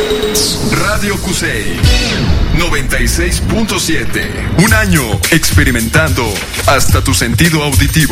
Radio Cusey 96.7. Un año experimentando hasta tu sentido auditivo.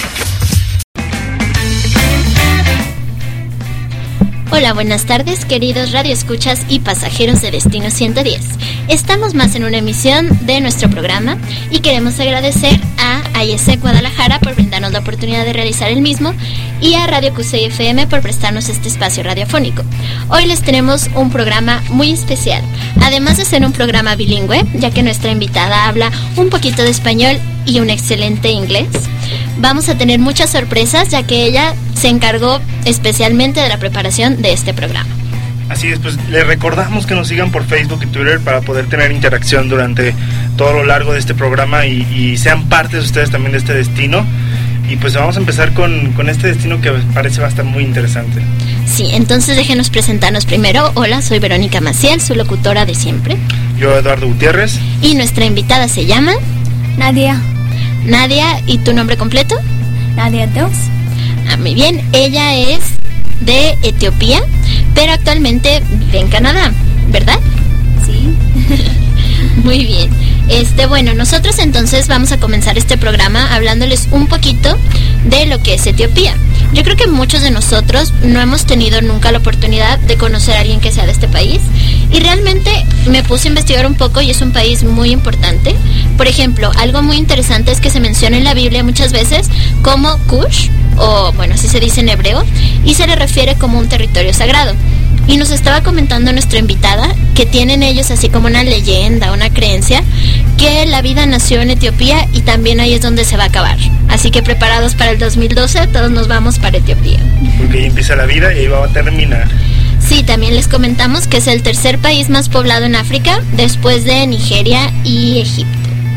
Hola, buenas tardes, queridos radioescuchas y pasajeros de Destino 110. Estamos más en una emisión de nuestro programa y queremos agradecer a AIESEC Guadalajara por brindarnos la oportunidad de realizar el mismo y a Radio Cusey FM por prestarnos este espacio radiofónico. Hoy les tenemos un programa muy especial, además de ser un programa bilingüe, ya que nuestra invitada habla un poquito de español y un excelente inglés. Vamos a tener muchas sorpresas, ya que ella se encargó especialmente de la preparación de este programa. Así es, pues les recordamos que nos sigan por Facebook y Twitter para poder tener interacción durante todo lo largo de este programa y sean partes ustedes también de este destino. Y pues vamos a empezar con este destino que parece va a estar muy interesante. Sí, entonces déjenos presentarnos primero. Hola, soy Verónica Maciel, su locutora de siempre. Yo, Eduardo Gutiérrez. Y nuestra invitada se llama... Nadia. Nadia, ¿y tu nombre completo? Nadia Dos. Muy bien, ella es de Etiopía, pero actualmente vive en Canadá, ¿verdad? Sí. Muy bien. Bueno, nosotros entonces vamos a comenzar este programa hablándoles un poquito de lo que es Etiopía. Yo creo que muchos de nosotros no hemos tenido nunca la oportunidad de conocer a alguien que sea de este país, y realmente me puse a investigar un poco y es un país muy importante. Por ejemplo, algo muy interesante es que se menciona en la Biblia muchas veces como Kush, o bueno, así se dice en hebreo, y se le refiere como un territorio sagrado. Y nos estaba comentando nuestra invitada que tienen ellos así como una leyenda, una creencia, que la vida nació en Etiopía y también ahí es donde se va a acabar. Así que preparados para el 2012, todos nos vamos para Etiopía. Porque ahí empieza la vida y ahí va a terminar. Sí, también les comentamos que es el tercer país más poblado en África, después de Nigeria y Egipto.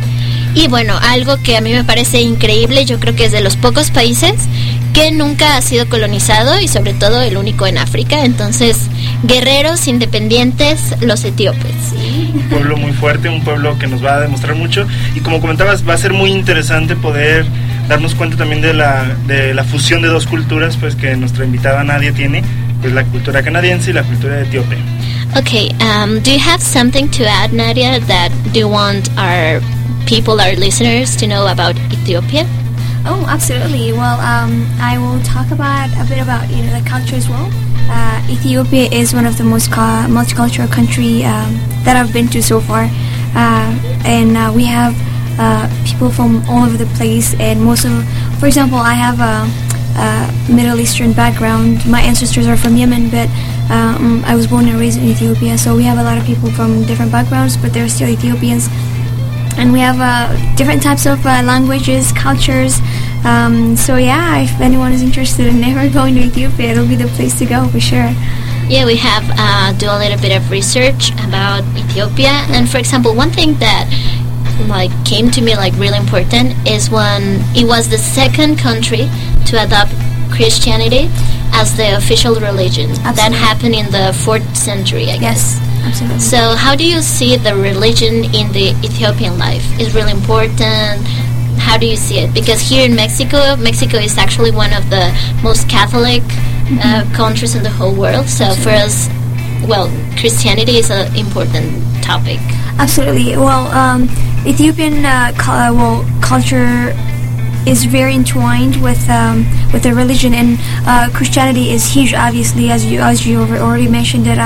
Y bueno, algo que a mí me parece increíble, yo creo que es de los pocos países que nunca ha sido colonizado y sobre todo el único en África. Entonces, guerreros independientes, los etíopes. Un pueblo muy fuerte, un pueblo que nos va a demostrar mucho. Y como comentabas, va a ser muy interesante poder darnos cuenta también de la fusión de dos culturas, pues que nuestra invitada Nadia tiene, pues la cultura canadiense y la cultura etíope. Okay, do you have something to add, Nadia, that do you want our people, our listeners, to know about Ethiopia? Oh, absolutely. Well, I will talk about a bit about the culture as well. Ethiopia is one of the most multicultural country that I've been to so far, and we have people from all over the place. And for example, I have a Middle Eastern background. My ancestors are from Yemen, but I was born and raised in Ethiopia. So we have a lot of people from different backgrounds, but they're still Ethiopians. And we have different types of languages, cultures. So yeah, if anyone is interested in never going to Ethiopia, it'll be the place to go for sure. Yeah, we have do a little bit of research about Ethiopia, and for example, one thing that came to me really important is when it was the second country to adopt Christianity as the official religion. Absolutely. That happened in the 4th century, I guess. Yes. Absolutely. So how do you see the religion in the Ethiopian life? Is really important? How do you see it? Because here in Mexico is actually one of the most Catholic countries in the whole world. So absolutely. For us, well, Christianity is an important topic. Absolutely. Well, Ethiopian culture is very entwined with the religion, and Christianity is huge, obviously, as you already mentioned it.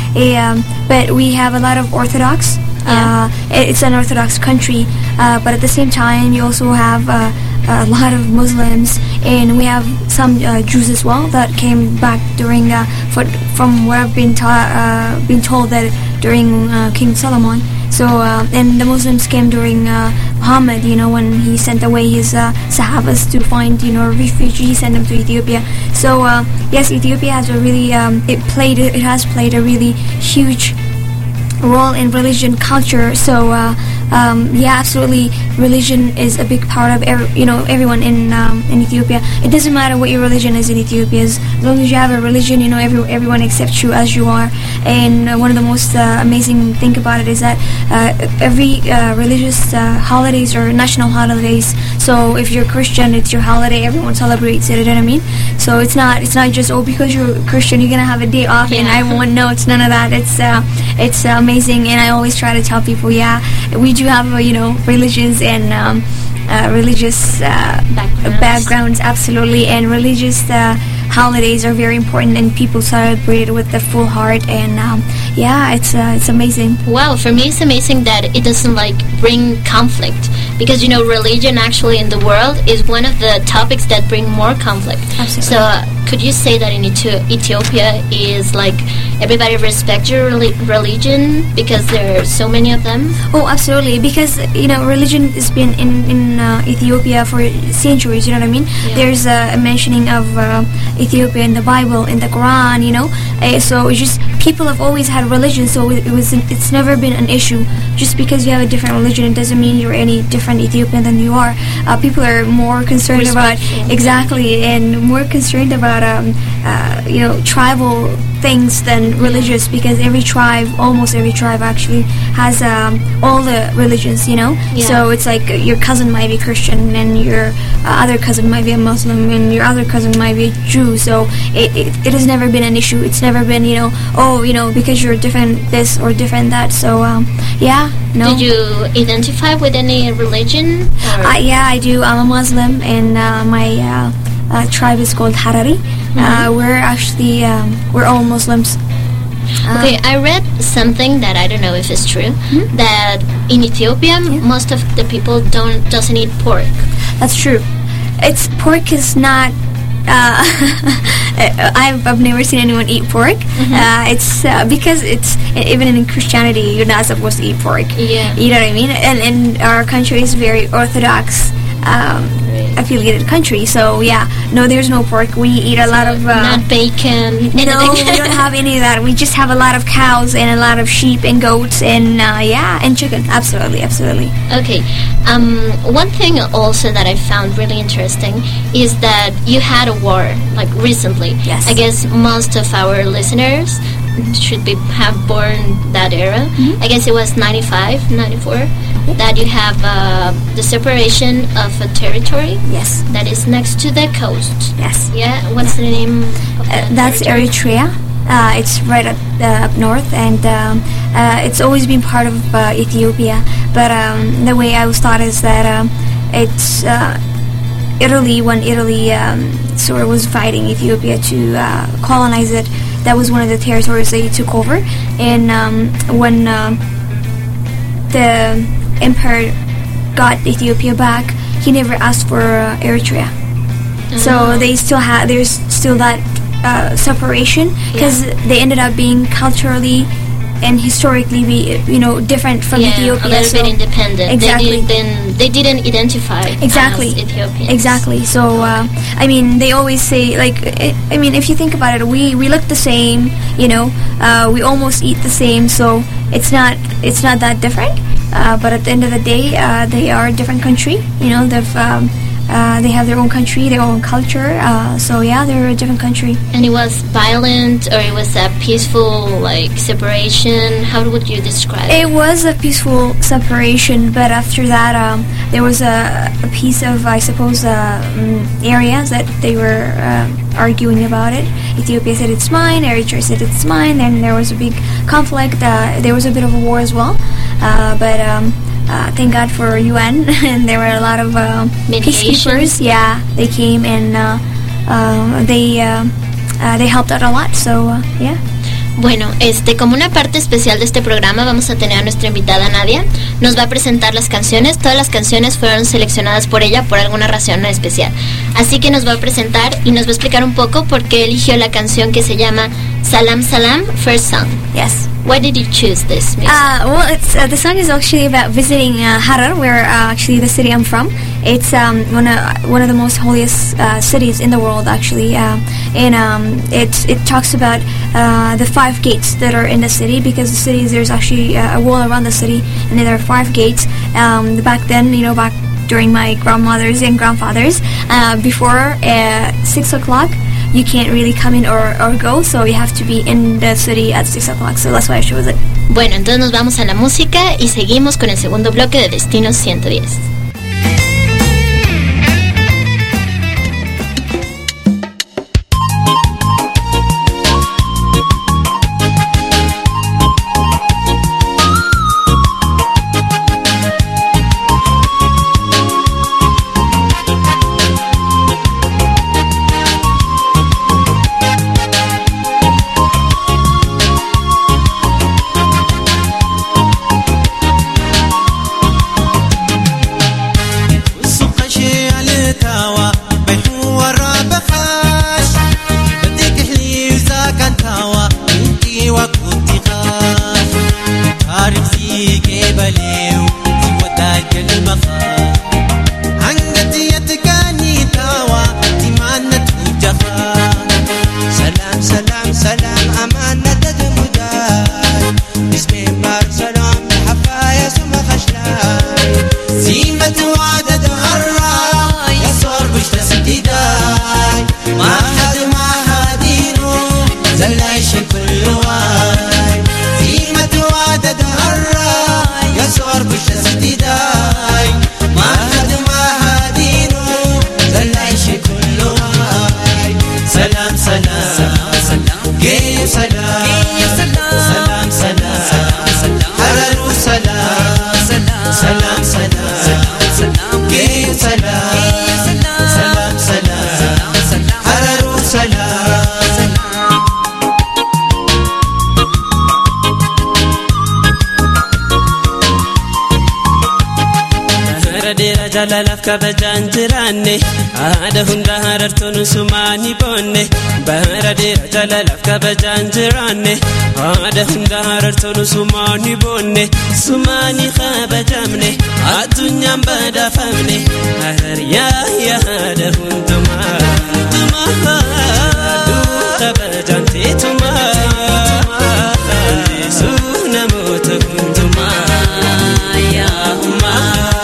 But we have a lot of Orthodox. Yeah. It's an Orthodox country, but at the same time, you also have a lot of Muslims, and we have some Jews as well that came back during, from what I've been told, that during King Solomon. So, and the Muslims came during Muhammad, when he sent away his Sahabas to find, refuge. He sent them to Ethiopia. So, yes, Ethiopia has a really, it has played a really huge role in religion, culture. So, yeah, absolutely. religion is a big part of everyone in Ethiopia. It doesn't matter what your religion is in Ethiopia. As long as you have a religion, everyone accepts you as you are. And one of the most amazing thing about it is that every religious holidays are national holidays. So if you're Christian, it's your holiday. Everyone celebrates it. You know what I mean? So it's not just because you're Christian you're gonna have a day off and everyone. No, it's none of that. It's amazing, and I always try to tell people, we do have religions and religious backgrounds, absolutely, and religious holidays are very important, and people celebrate it with the full heart, and it's amazing. Wow, for me it's amazing that it doesn't bring conflict, because religion actually in the world is one of the topics that bring more conflict. Absolutely. So could you say that in Ethiopia is everybody respects your religion because there are so many of them? Oh, absolutely, because religion has been in Ethiopia for centuries. You know what I mean? Yeah. There's a mentioning of Ethiopia in the Bible, in the Quran. So it's just people have always had religion, so it's never been an issue. Just because you have a different religion, it doesn't mean you're any different Ethiopian than you are. People are more concerned about and more concerned about tribal things than religious, because almost every tribe actually has all the religions, So it's your cousin might be Christian, and your other cousin might be a Muslim, and your other cousin might be a Jew. So it has never been an issue. It's never been because you're different this or different that. So no. Did you identify with any religion? I do. I'm a Muslim, and my tribe is called Harari. We're actually we're all Muslims. Okay, I read something that I don't know if it's true, that in Ethiopia most of the people doesn't eat pork. That's true. Pork is not. I've never seen anyone eat pork. It's because it's even in Christianity you're not supposed to eat pork. Yeah. You know what I mean? And our country is very Orthodox affiliated country, so no, there's no pork. We eat a lot of not bacon. No, we don't have any of that. We just have a lot of cows and a lot of sheep and goats and and chicken. Absolutely. Okay. One thing also that I found really interesting is that you had a war recently. Yes. I guess most of our listeners should have born that era. I guess it was 95, 94. That you have the separation of a territory. Yes. That is next to the coast. Yes. Yeah. What's the name of that? That's territory? Eritrea. It's right up north, and it's always been part of Ethiopia. But the way I was taught is that it's Italy, when Italy sort of was fighting Ethiopia to colonize it, that was one of the territories they took over. And when the empire got Ethiopia back, he never asked for Eritrea. So there's still that separation, because they ended up being culturally and historically different from Ethiopia. A little bit independent. Exactly. They didn't identify exactly as Ethiopians. Exactly. So they always say if you think about it, we look the same. We almost eat the same. So it's not that different. But at the end of the day, they are a different country. They have their own country, their own culture. They're a different country. And it was violent, or it was a peaceful separation? How would you describe it? It was a peaceful separation, but after that, there was a piece of, I suppose, areas that they were arguing about it. Ethiopia said it's mine, Eritrea said it's mine, and there was a big conflict. There was a bit of a war as well, but thank God for UN, and there were a lot of peacekeepers. Yeah, they came and they helped out a lot. So Bueno, como una parte especial de este programa vamos a tener a nuestra invitada Nadia. Nos va a presentar las canciones. Todas las canciones fueron seleccionadas por ella por alguna razón especial. Así que nos va a presentar y nos va a explicar un poco por qué eligió la canción que se llama Salam Salam, First Song. Yes. Why did you choose this music? Well, the song is actually about visiting Harar, where actually the city I'm from. It's one of the most holiest cities in the world, actually. It talks about the 5 gates that are in the city, because the city, there's actually a wall around the city, and there are 5 gates. Back then, back during my grandmothers and grandfathers, before 6 o'clock, you can't really come in or go, so you have to be in the city at 6 o'clock, so that's why I chose it. Bueno, entonces nos vamos a la música y seguimos con el segundo bloque de Destino 110. Jalalaf kabajan jiranne aada hunda harartoon sumaani bonne baradira jalalaf kabajan jiranne aada hunda harartoon sumaani bonne sumaani kabajamne addunyaan badafamne harariya yaada hunduma tuma kabajan tuma suna mota hunduma ya huma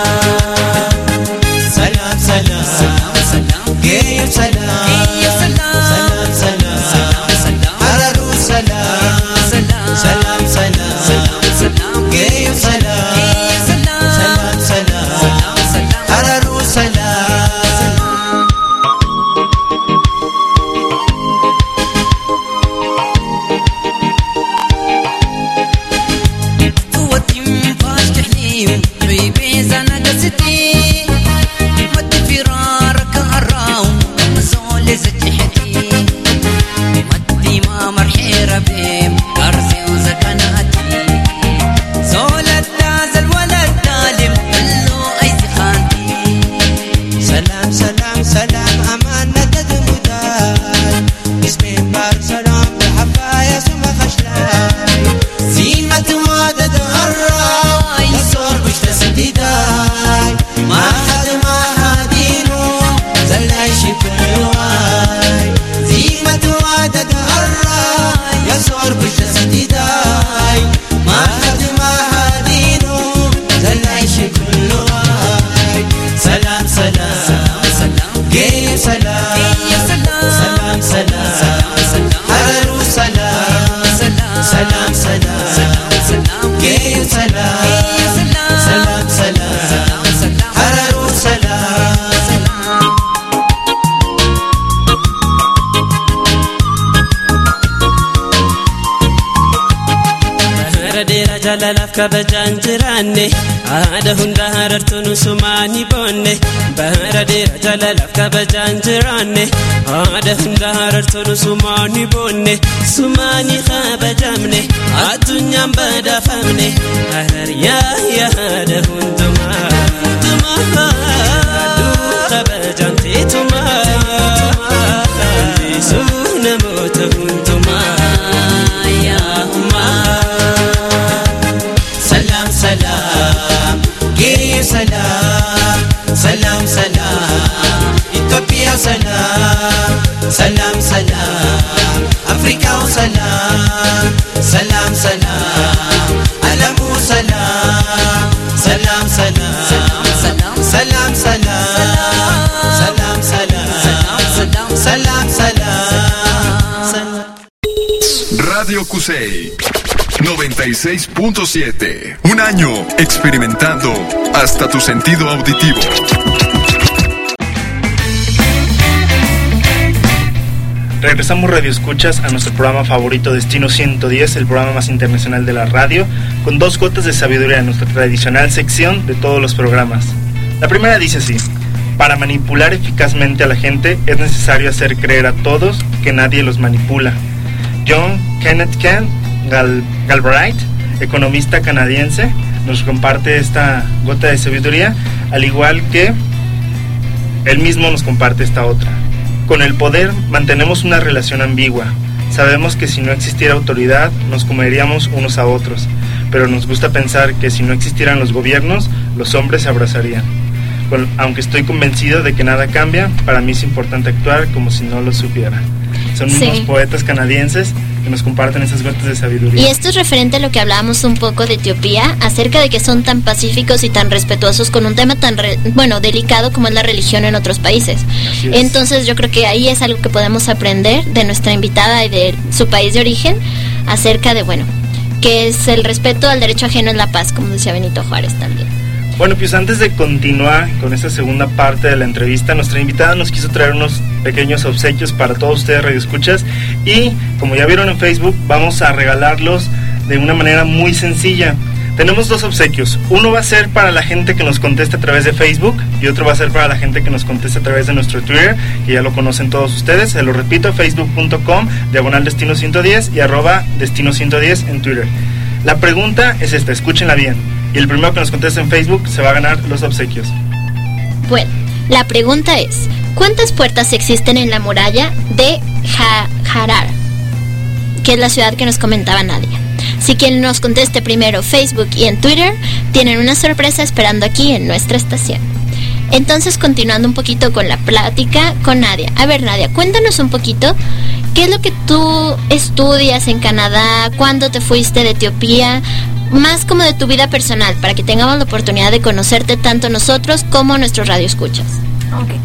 jalalaf kabajan jiranne aada hunda harartoon sumaani bonne baradira jalalaf kabajan jiranne aada hunda harartoon sumaani bonne sumaani kabajamne addunyaan badafamne harariya yaada hunduma tuma kabajan tuma suna mota hunduma ya huma salam salam yaw salam salam salam alamu salam salam salam salam salam salam salam salam salam. Radio Cusey 96.7. Un año experimentando hasta tu sentido auditivo. Regresamos, Radio Escuchas, a nuestro programa favorito, Destino 110, el programa más internacional de la radio, con 2 gotas de sabiduría, nuestra tradicional sección de todos los programas. La primera dice así: para manipular eficazmente a la gente es necesario hacer creer a todos que nadie los manipula. John Kenneth Galbraith, economista canadiense, nos comparte esta gota de sabiduría, al igual que él mismo nos comparte esta otra. Con el poder mantenemos una relación ambigua. Sabemos que si no existiera autoridad, nos comeríamos unos a otros, pero nos gusta pensar que si no existieran los gobiernos, los hombres se abrazarían. Aunque estoy convencido de que nada cambia, para mí es importante actuar como si no lo supiera. Son unos poetas canadienses que nos comparten esas gotas de sabiduría. Y esto es referente a lo que hablábamos un poco de Etiopía, acerca de que son tan pacíficos y tan respetuosos con un tema tan delicado como es la religión en otros países. Entonces yo creo que ahí es algo que podemos aprender de nuestra invitada y de su país de origen, acerca de, que es el respeto al derecho ajeno en la paz, como decía Benito Juárez también. Bueno, pues antes de continuar con esta segunda parte de la entrevista, nuestra invitada nos quiso traer unos pequeños obsequios para todos ustedes, radioescuchas, y como ya vieron en Facebook, vamos a regalarlos de una manera muy sencilla. Tenemos 2 obsequios. Uno va a ser para la gente que nos conteste a través de Facebook y otro va a ser para la gente que nos conteste a través de nuestro Twitter, que ya lo conocen todos ustedes. Se lo repito, facebook.com/Destino110 y @Destino110 en Twitter. La pregunta es esta, escúchenla bien. Y el primero que nos conteste en Facebook se va a ganar los obsequios. Bueno, la pregunta es: ¿cuántas puertas existen en la muralla de Harar? Que es la ciudad que nos comentaba Nadia. Si quien nos conteste primero Facebook y en Twitter, tienen una sorpresa esperando aquí en nuestra estación. Entonces, continuando un poquito con la plática con Nadia. A ver, Nadia, cuéntanos un poquito qué es lo que tú estudias en Canadá, cuándo te fuiste de Etiopía, más como de tu vida personal, para que tengamos la oportunidad de conocerte tanto nosotros como nuestros radioescuchas. Okay.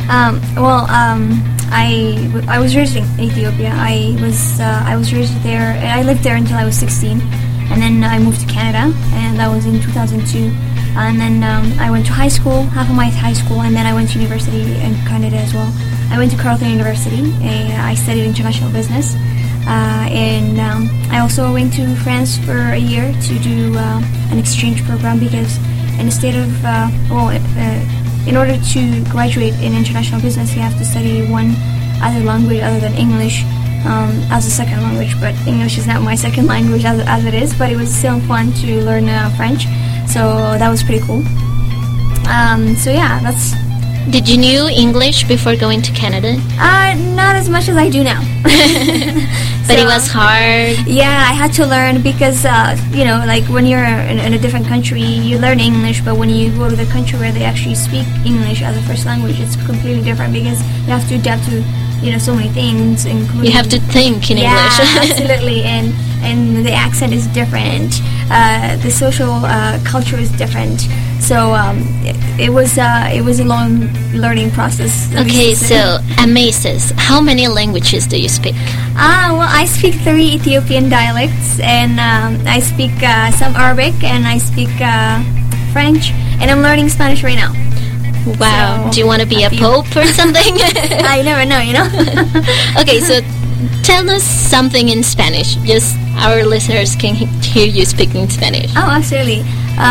I was raised in Ethiopia. I was raised there. I lived there until I was 16, and then I moved to Canada, and that was in 2002. And then I went to high school, half of my high school, and then I went to university in Canada as well. I went to Carleton University. I studied international business. And I also went to France for a year to do an exchange program, because instead of in order to graduate in international business, you have to study one other language other than English as a second language. But English is not my second language as it is, but it was still fun to learn French, so that was pretty cool. So yeah, that's. Did you knew English before going to Canada? Not as much as I do now. But it was hard. Yeah, I had to learn because, like when you're in a different country, you learn English, but when you go to the country where they actually speak English as a first language, it's completely different, because you have to adapt to, so many things, including... You have to think in English. Absolutely, and the accent is different, the social culture is different. So it was a long learning process. Okay, so Amasis, how many languages do you speak? Well, I speak 3 Ethiopian dialects, and I speak some Arabic, and I speak French, and I'm learning Spanish right now. Wow, So, do you want to be a pope or something? I never know, Okay, so tell us something in Spanish. Just our listeners can hear you speaking Spanish. Oh, absolutely.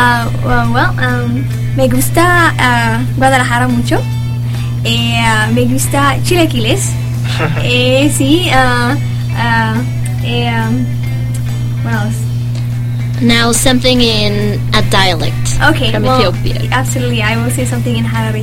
Me gusta Guadalajara mucho. Me gusta chilaquiles. Sí. What else? Now something in a dialect from Ethiopia. Absolutely, I will say something in Harari.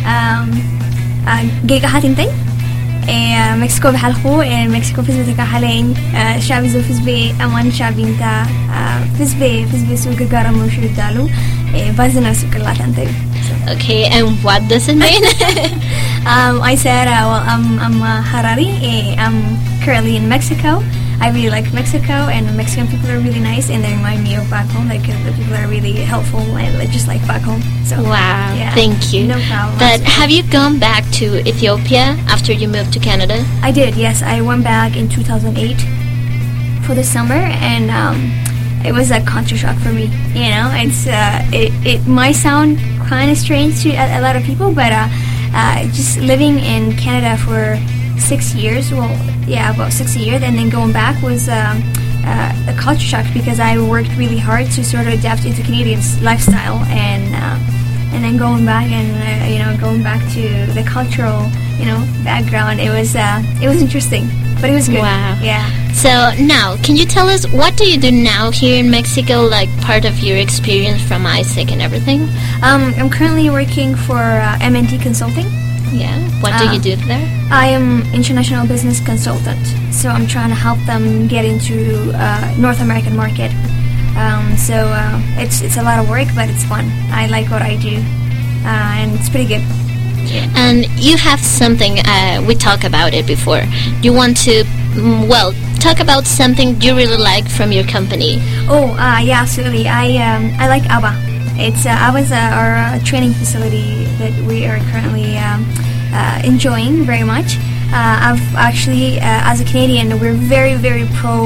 Giga hatintay. Mexico بحالخو Mexico فيزبي تكحلين شعبي زو فيزبي أمان شعبي انتا فيزبي سوق قارم وشو دالو بازنا سوق الله تنتي. Okay, and what does it mean? I said, well, I'm Harari. I'm currently in Mexico. I really like Mexico, and Mexican people are really nice, and they remind me of back home. Like the people are really helpful, and just like back home. So Wow, yeah. thank you. No problem. But have you gone back to Ethiopia after you moved to Canada? I did, yes. I went back in 2008 for the summer, and it was a culture shock for me. You know, it might sound kind of strange to a lot of people, but just living in Canada for 6 years, about 6 years, and then going back was a culture shock, because I worked really hard to sort of adapt into Canadian lifestyle, and then going back and going back to the cultural background. It was interesting, but it was good. Wow. Yeah. So now, can you tell us what do you do now here in Mexico, like part of your experience from Isaac and everything? I'm currently working for MNT Consulting. Yeah. What do you do there? I am international business consultant, so I'm trying to help them get into North American market. So it's a lot of work, but it's fun. I like what I do, and it's pretty good. And you have something, we talked about it before. You want to, talk about something you really like from your company. Yeah, absolutely. I like ABBA. It's ABBA's our training facility that we are currently enjoying very much. I've actually, as a Canadian, we're very, very pro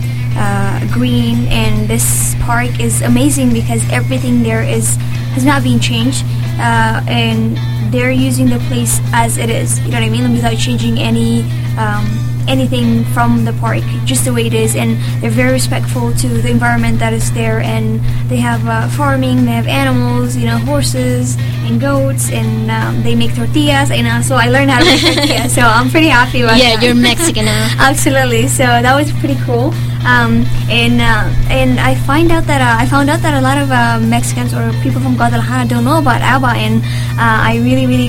green, and this park is amazing because everything there has not been changed, and they're using the place as it is. You know what I mean? Without changing anything from the park, just the way it is. And they're very respectful to the environment that is there, and they have farming, they have animals, horses and goats, and they make tortillas, so I learned how to make tortillas, so I'm pretty happy about that. Yeah, you're Mexican now. Absolutely. So that was pretty cool. And I found out that a lot of Mexicans or people from Guadalajara don't know about ABBA, and I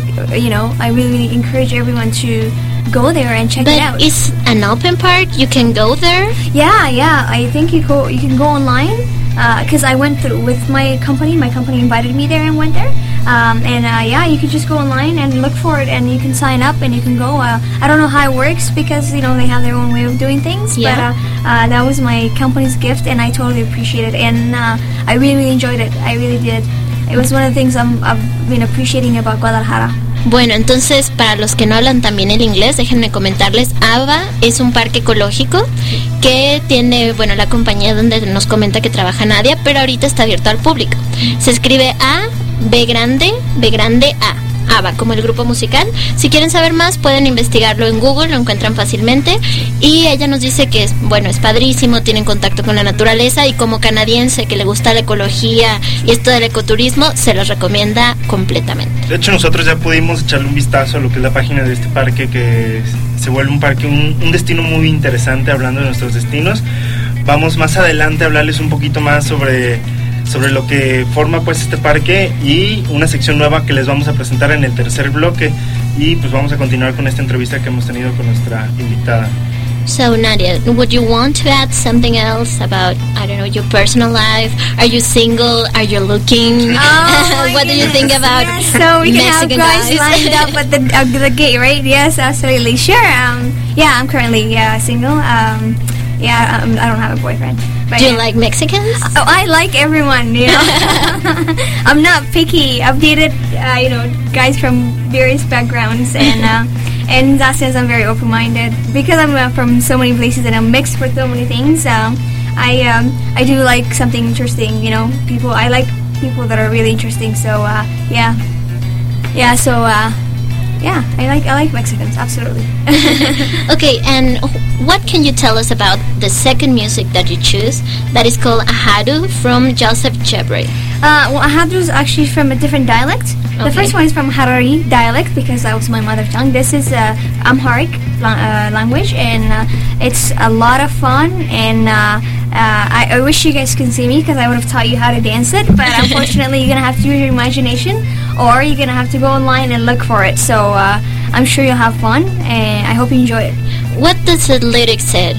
really encourage everyone to go there and check it out. But it's an open park. You can go there. Yeah. I think you can go online, because I went through with my company. My company invited me there and went there. You can just go online and look for it, and you can sign up and you can go. I don't know how it works, because they have their own way of doing things. Yeah. But that was my company's gift, and I totally appreciate it. And I really enjoyed it. I really did. It was one of the things I've been appreciating about Guadalajara. Bueno, entonces, para los que no hablan también el inglés, déjenme comentarles, ABBA es un parque ecológico que tiene, la compañía donde nos comenta que trabaja Nadia, pero ahorita está abierto al público. Se escribe A-B-grande-A. ABBA, como el grupo musical. Si quieren saber más, pueden investigarlo en Google, lo encuentran fácilmente. Y ella nos dice que es padrísimo, tienen contacto con la naturaleza, y como canadiense que le gusta la ecología y esto del ecoturismo, se los recomienda completamente. De hecho, nosotros ya pudimos echarle un vistazo a lo que es la página de este parque, que se vuelve un parque, un destino muy interesante. Hablando de nuestros destinos, vamos más adelante a hablarles un poquito más sobre lo que forma pues este parque, y una sección nueva que les vamos a presentar en el tercer bloque, y pues vamos a continuar con esta entrevista que hemos tenido con nuestra invitada. So Nadia, would you want to add something else about, I don't know, your personal life? Are you single? Are you looking? What do you think about so we Mexican can have guys lined up at the gate, right? Yes, absolutely. Sure. I'm currently single. I don't have a boyfriend. But do you like Mexicans? Oh, I like everyone, I'm not picky. I've dated, guys from various backgrounds, and in that sense, I'm very open-minded, because I'm from so many places and I'm mixed with so many things. I do like something interesting, people. I like people that are really interesting. So I like Mexicans, absolutely. Okay, and what can you tell us about the second music that you choose, that is called Ahadu from Joseph Chebre? Ahadu is actually from a different dialect. Okay. The first one is from Harari dialect, because that was my mother tongue. This is Amharic language, and it's a lot of fun, and I wish you guys could see me, because I would have taught you how to dance it, but unfortunately you're going to have to use your imagination, or you're going to have to go online and look for it. So I'm sure you'll have fun, and I hope you enjoy it. What does the lyrics say?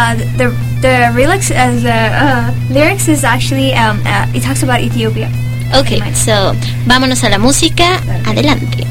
The lyrics is actually, it talks about Ethiopia. Okay, so vámonos a la música. Adelante.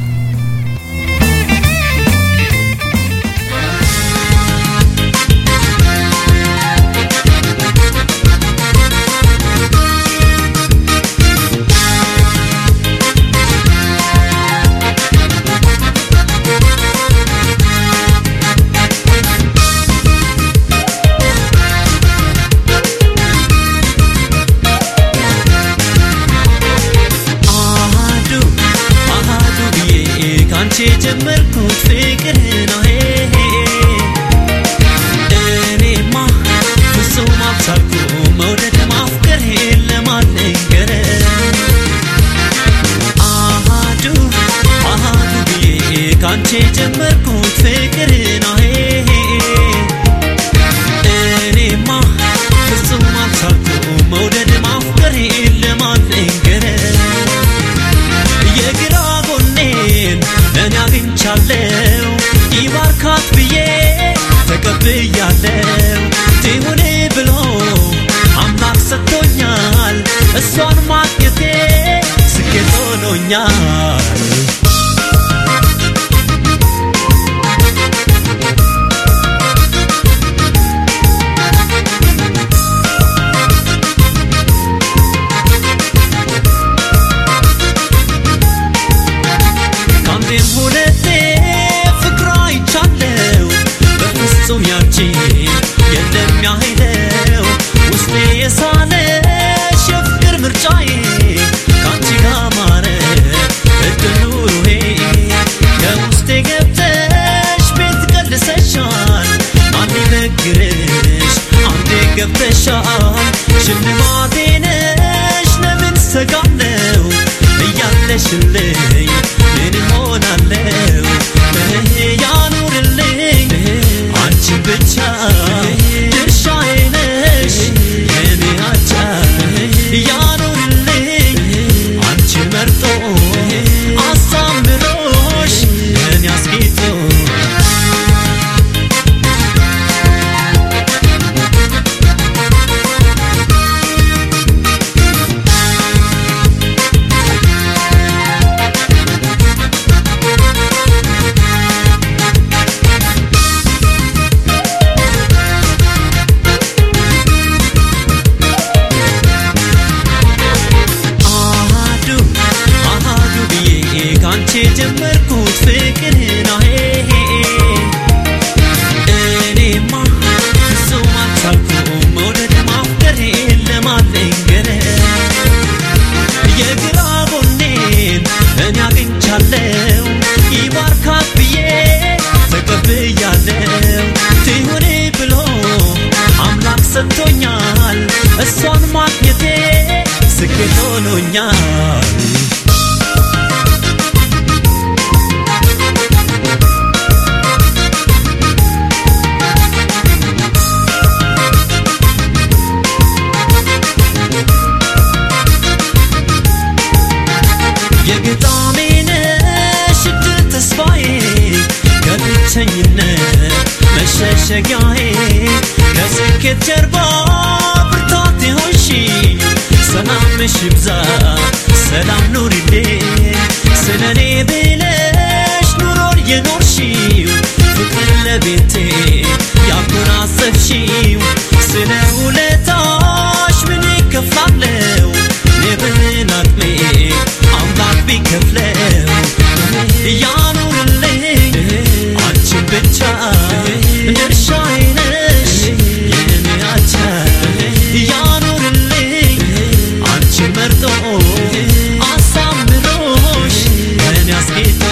የጀመርኩት ፍቅር ነው እኔማ ፍጹም አልቻልኩም መውደድ ማፍቀር ለማልነገር አሃዱ ብዬ ካንቺ የጀመርኩት ፍቅር ነው እኔማ ፍጹም አልቻልኩም መውደድ ማፍቀር ለማልነገር የግራ ጎኔን እኔ አግኝቻለሁ ይባርካት ብዬ ተቀብያለሁ ትሁን ብሎ አምላክ ሰጥቶኛል እሷን ማግኘቴ ስኬት ሆኖኛል ሁለቴ ፍቅር አይቻለሁ በፍጹም ያንቺ የለም ያህለው ውስጤ የሳለሽ የፍቅር ምርጫዬ ካንቺ ጋር ማረ እድሉ ሩሄ ከውስጤ ገብተሽ ቤት ቀልሰሻል ማን ይነግርሽ አንዴ ገብተሻል ሽልማቴ ነሽ ለምን ሰጋለው እያለሽልኝ ምን ሆናለው ያኑርልኝ አንቺን ብቻ ድርሻዬ ነሽ የኔ አቻ ያኑርልኝ አንቺን መርጦ አሳምሮሽ እኔ አስጌጦ የጀመርኩት ፍቅር ነው እኔማ ፍጹም አልቻልኩም መውደድ ማፍቀር ለማልነገር የግራ ጎኔን እኔ አግኝቻለሁ ይባርካት ብዬ ተቀብያለሁ ትሁን ብሎ አምላክ ሰጥቶኛል እሷን ማግኘቴ ስኬት ሆኖኛል የግጣሜን ሽድር ተስፋዬ ከብቸኝነት መሸሸጊያዬ ከስኬት ጀርባ ብርታት የሆንሽ ሰላምሽ ይብዛ ሰላም ኑሪልኝ ስለኔ ብለሽ ኑሮን የኖርሽው ፍቅር ለቤቴ ያጎናጸፍሽው ስለ ውለታሽ ምን ይከፍላለው የብን አቅሜ አምላክ ቢከፍለው ያኑርልኝ አንቺን ብቻ ድርሻዬ ነሽ የኔ አቻ ያኑርልኝ አንቺን መርጦ አሳምሮሽ እኔ አስጌጦ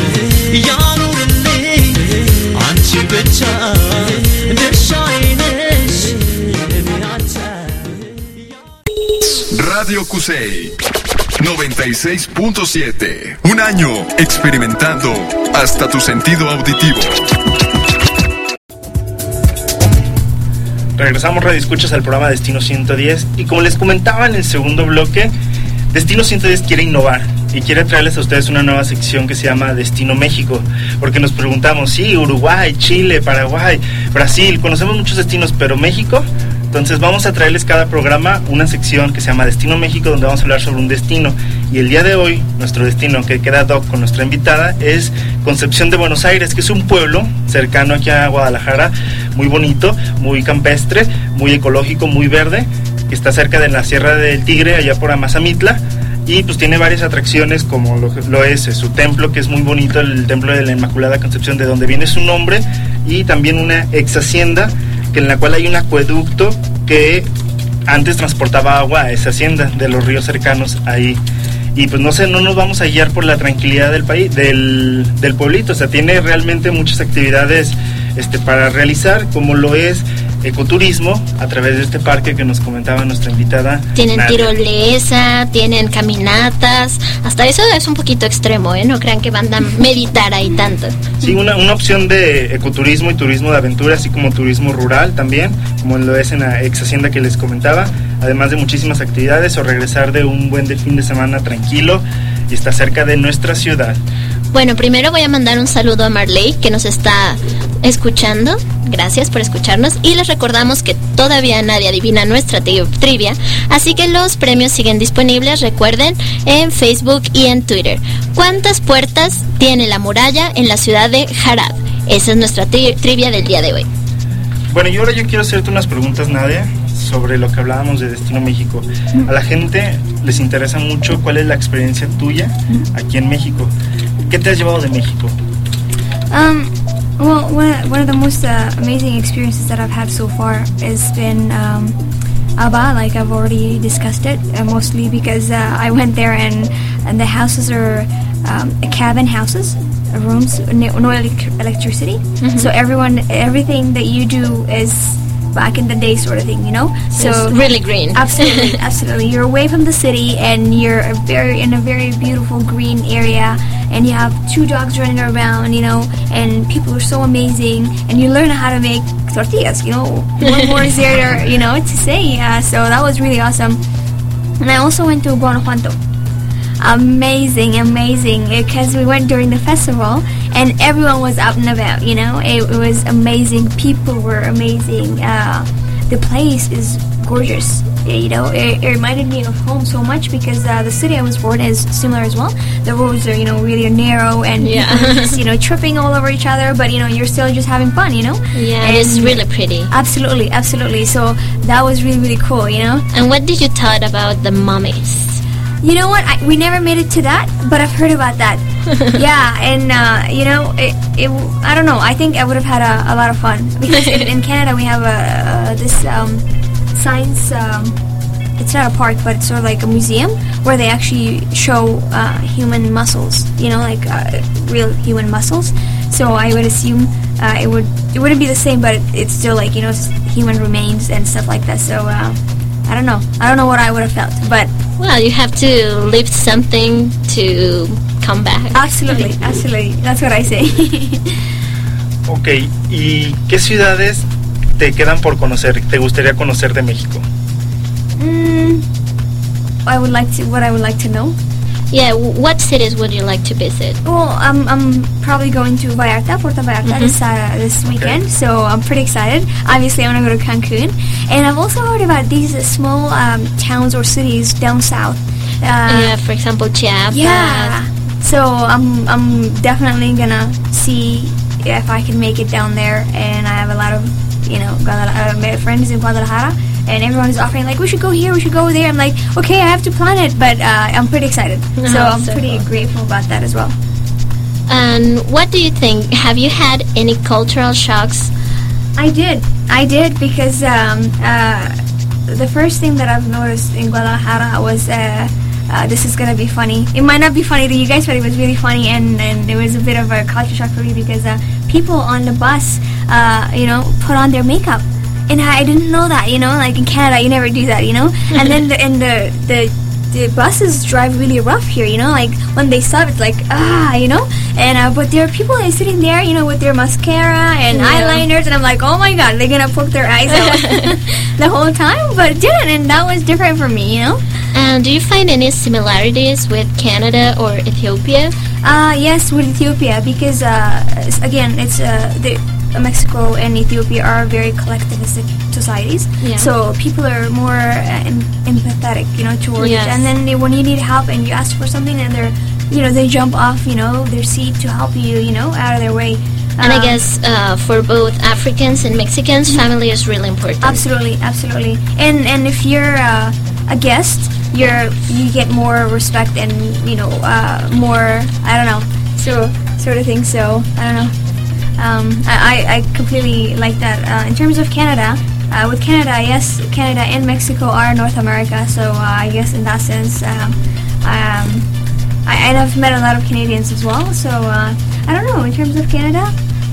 ያኑርልኝ አንቺን ብቻ ድርሻዬ ነሽ የኔ አቻ Radio Cusey 96.7. Un año experimentando hasta tu sentido auditivo. Regresamos, Radio Escuchas, al programa Destino 110. Y como les comentaba en el segundo bloque, Destino 110 quiere innovar y quiere traerles a ustedes una nueva sección que se llama Destino México. Porque nos preguntamos, sí, Uruguay, Chile, Paraguay, Brasil, conocemos muchos destinos, pero México Entonces vamos a traerles cada programa una sección que se llama Destino México, donde vamos a hablar sobre un destino. Y el día de hoy, nuestro destino, que queda ad hoc con nuestra invitada, es Concepción de Buenos Aires, que es un pueblo cercano aquí a Guadalajara, muy bonito, muy campestre, muy ecológico, muy verde, que está cerca de la Sierra del Tigre, allá por Amazamitla. Y pues tiene varias atracciones, como lo es su templo, que es muy bonito, el templo de la Inmaculada Concepción, de donde viene su nombre, y también una ex hacienda, que en la cual hay un acueducto que antes transportaba agua a esa hacienda de los ríos cercanos ahí. Y pues no nos vamos a guiar por la tranquilidad del país, del pueblito. O sea, tiene realmente muchas actividades para realizar, como lo es ecoturismo a través de este parque que nos comentaba nuestra invitada. Tienen Nadia. tirolesa, tienen caminatas, hasta eso es un poquito extremo, no crean que van a meditar ahí tanto. Sí, una opción de ecoturismo y turismo de aventura, así como turismo rural también, como lo es en la ex hacienda que les comentaba, además de muchísimas actividades, o regresar de un buen fin de semana tranquilo, y está cerca de nuestra ciudad. Bueno, primero voy a mandar un saludo a Marley, que nos está escuchando. Gracias por escucharnos. Y les recordamos que todavía nadie adivina nuestra trivia, así que los premios siguen disponibles, recuerden, en Facebook y en Twitter. ¿Cuántas puertas tiene la muralla en la ciudad de Harad? Esa es nuestra trivia del día de hoy. Bueno, y ahora yo quiero hacerte unas preguntas, Nadia, sobre lo que hablábamos de Destino México. A la gente les interesa mucho cuál es la experiencia tuya aquí en México. ¿Qué te has llevado de México? Well, one of the most amazing experiences that I've had so far has been Aba, like I've already discussed it, mostly because I went there and the houses are cabin houses, rooms, no electricity. So everything that you do is back in the day sort of thing, So it's really green. Absolutely, absolutely. You're away from the city and you're in a very beautiful green area, and you have 2 dogs running around, and people are so amazing, and you learn how to make tortillas, What more is there, to say? So that was really awesome. And I also went to Guanajuato. Amazing, because we went during the festival and everyone was out and about, it was amazing. People were amazing. The place is gorgeous, it reminded me of home so much, because the city I was born is similar as well. The roads are, really narrow, and people just, tripping all over each other, but you're still just having fun, Yeah, and it's really pretty. Absolutely. So that was really, really cool, And what did you thought about the mummies? You know what? We never made it to that, but I've heard about that. Yeah, and I don't know. I think I would have had a lot of fun, because in Canada we have this science. It's not a park, but it's sort of like a museum where they actually show human muscles. Real human muscles. So I would assume it wouldn't be the same, but it's still like human remains and stuff like that. So I don't know what I would have felt, but. Well, you have to lift something to come back. Absolutely. That's what I say. Ok, ¿y qué ciudades te quedan por conocer, te gustaría conocer de México? What I would like to know. Yeah, what cities would you like to visit? Well, I'm probably going to Puerto Vallarta this weekend, so I'm pretty excited. Obviously, I want to go to Cancun, and I've also heard about these small towns or cities down south. For example, Chiapas. Yeah. So I'm definitely gonna see if I can make it down there, and I have a lot of friends in Guadalajara. And everyone is offering, like, we should go here, we should go there. I'm like, okay, I have to plan it, but I'm pretty excited. So I'm pretty grateful about that as well. And what do you think? Have you had any cultural shocks? I did, because the first thing that I've noticed in Guadalajara was, this is going to be funny. It might not be funny to you guys, but it was really funny, and it was a bit of a culture shock for me, because people on the bus, put on their makeup. And I didn't know that, like in Canada, you never do that, And then the buses drive really rough here, like when they stop, it's like, And but there are people that are sitting there, with their mascara and eyeliners, and I'm like, oh my god, they're gonna poke their eyes out the whole time, but it didn't, and that was different for me, And do you find any similarities with Canada or Ethiopia? Yes, with Ethiopia, because again, it's Mexico and Ethiopia are very collectivistic societies. Yeah. So people are more empathetic, towards Yes. it. And then when you need help and you ask for something, and they jump off, their seat to help you, out of their way. And I guess for both Africans and Mexicans, family is really important. Absolutely. And if you're a guest, you get more respect and more, I don't know, sort of thing. So I don't know. I completely like that. In terms of Canada, with Canada, yes, Canada and Mexico are North America. So I guess in that sense, I've met a lot of Canadians as well. So I don't know. In terms of Canada,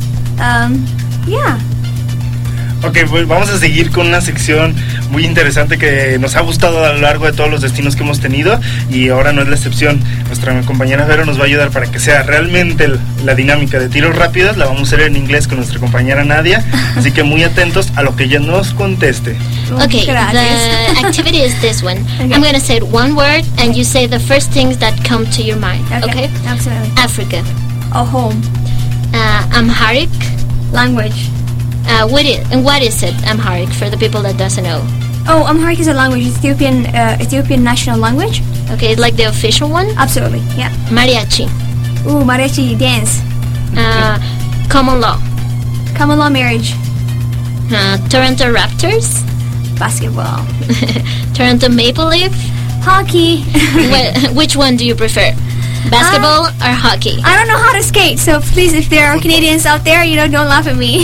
yeah. Ok, pues vamos a seguir con una sección muy interesante que nos ha gustado a lo largo de todos los destinos que hemos tenido, y ahora no es la excepción. Nuestra compañera Vero nos va a ayudar para que sea realmente la dinámica de tiros rápidos. La vamos a hacer en inglés con nuestra compañera Nadia, así que muy atentos a lo que ella nos conteste. Okay, the activity is this one. Okay. I'm going to say one word and you say the first things that come to your mind. Okay? Absolutely. Africa. A home. Amharic. Language. What is it, Amharic, for the people that doesn't know? Oh, Amharic is a language, Ethiopian national language. Okay, like the official one? Absolutely, yeah. Mariachi. Ooh, mariachi dance. Common law. Common law marriage. Toronto Raptors. Basketball. Toronto Maple Leaf. Hockey. Which one do you prefer? Basketball or hockey? I don't know how to skate, so please, if there are Canadians out there, don't laugh at me.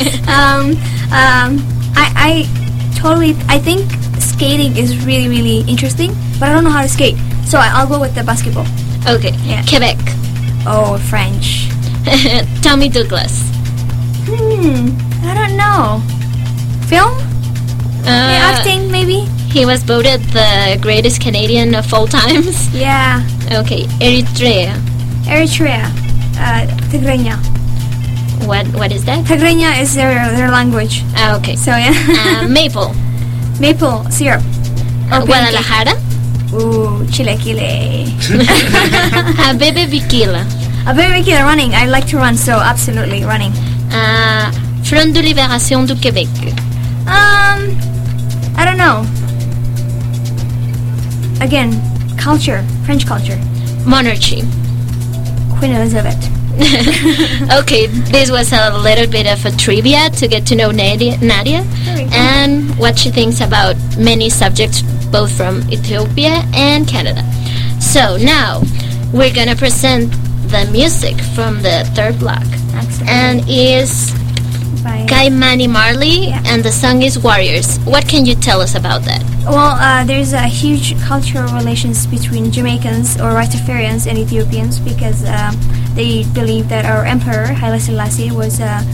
I think skating is really, really interesting, but I don't know how to skate, so I'll go with the basketball. Okay. Yeah. Quebec. Oh, French. Tommy Douglas. I don't know. Film? Acting, maybe? He was voted the greatest Canadian of all times. Yeah. Okay. Eritrea. Tigrinya. What is that? Tigrinya is their language. Okay. So yeah. Maple. Maple syrup. Guadalajara. Ooh, chilequile. Bebe Bikila. A baby killer running. I like to run, so absolutely running. Front de Libération du Québec. I don't know. Again, culture, French culture. Monarchy. Queen Elizabeth. Okay, this was a little bit of a trivia to get to know Nadia and what she thinks about many subjects, both from Ethiopia and Canada. So now we're gonna present the music from the third block. Absolutely. And is By Kaimani Marley, and the song is Warriors. What can you tell us about that? Well, there's a huge cultural relations between Jamaicans or Rastafarians and Ethiopians, because they believe that our emperor Haile Selassie was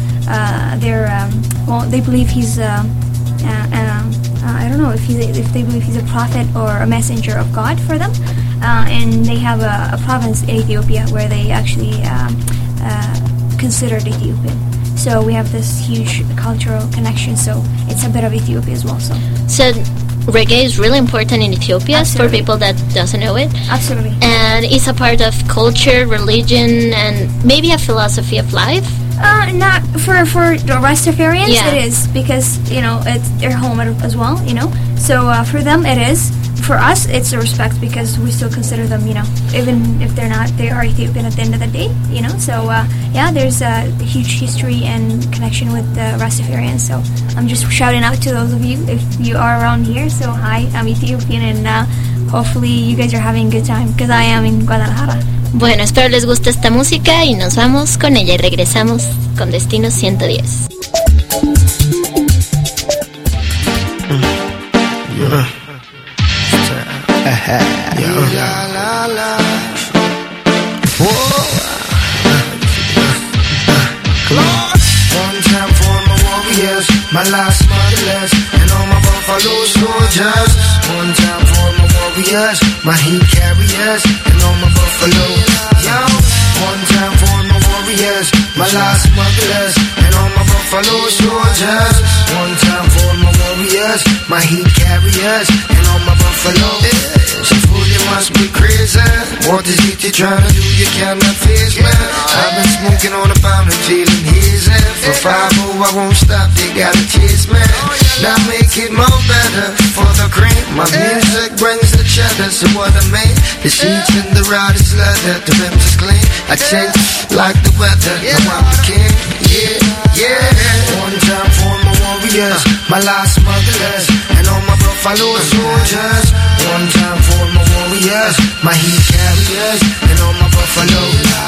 they believe he's I don't know if they believe he's a prophet or a messenger of God for them, and they have a province in Ethiopia where they actually considered Ethiopian. So we have this huge cultural connection. So it's a bit of Ethiopia as well. So reggae is really important in Ethiopia. Absolutely. For people that doesn't know it. Absolutely. And it's a part of culture, religion, and maybe a philosophy of life. Not for the Rastafarians, Yeah. it is, because it's their home as well. So for them it is. For us, it's a respect, because we still consider them, even if they're not, they are Ethiopian at the end of the day. So yeah, there's a huge history and connection with the Rastafarians. So I'm just shouting out to those of you if you are around here. So hi, I'm Ethiopian, and hopefully you guys are having a good time, because I am in Guadalajara. Bueno, espero les guste esta música y nos vamos con ella y regresamos con Destino 110. One time for my warriors, my last motherless, and all my buffalo soldiers. One time for my warriors, my heat carriers, and all my buffalo. Yo, one time for my warriors, my last motherless, and all my buffalo soldiers. One time for my warriors, my heat carriers, and all my buffalo. She fully must be crazy. What is it you're trying to do? You cannot face, man. I've been smoking on the pound and feeling hazy. For 5-0, I won't stop, they gotta chase, man. Now make it more better for the cream. My music brings the cheddar, so what I mean. The seats in the ride is leather, the rims is clean. I change like the weather, now I'm the king. Yeah, yeah. One time for my warriors, my last smugglers, and all my buffalo soldiers. One time for my warriors, my heat carriers, and all my buffalo.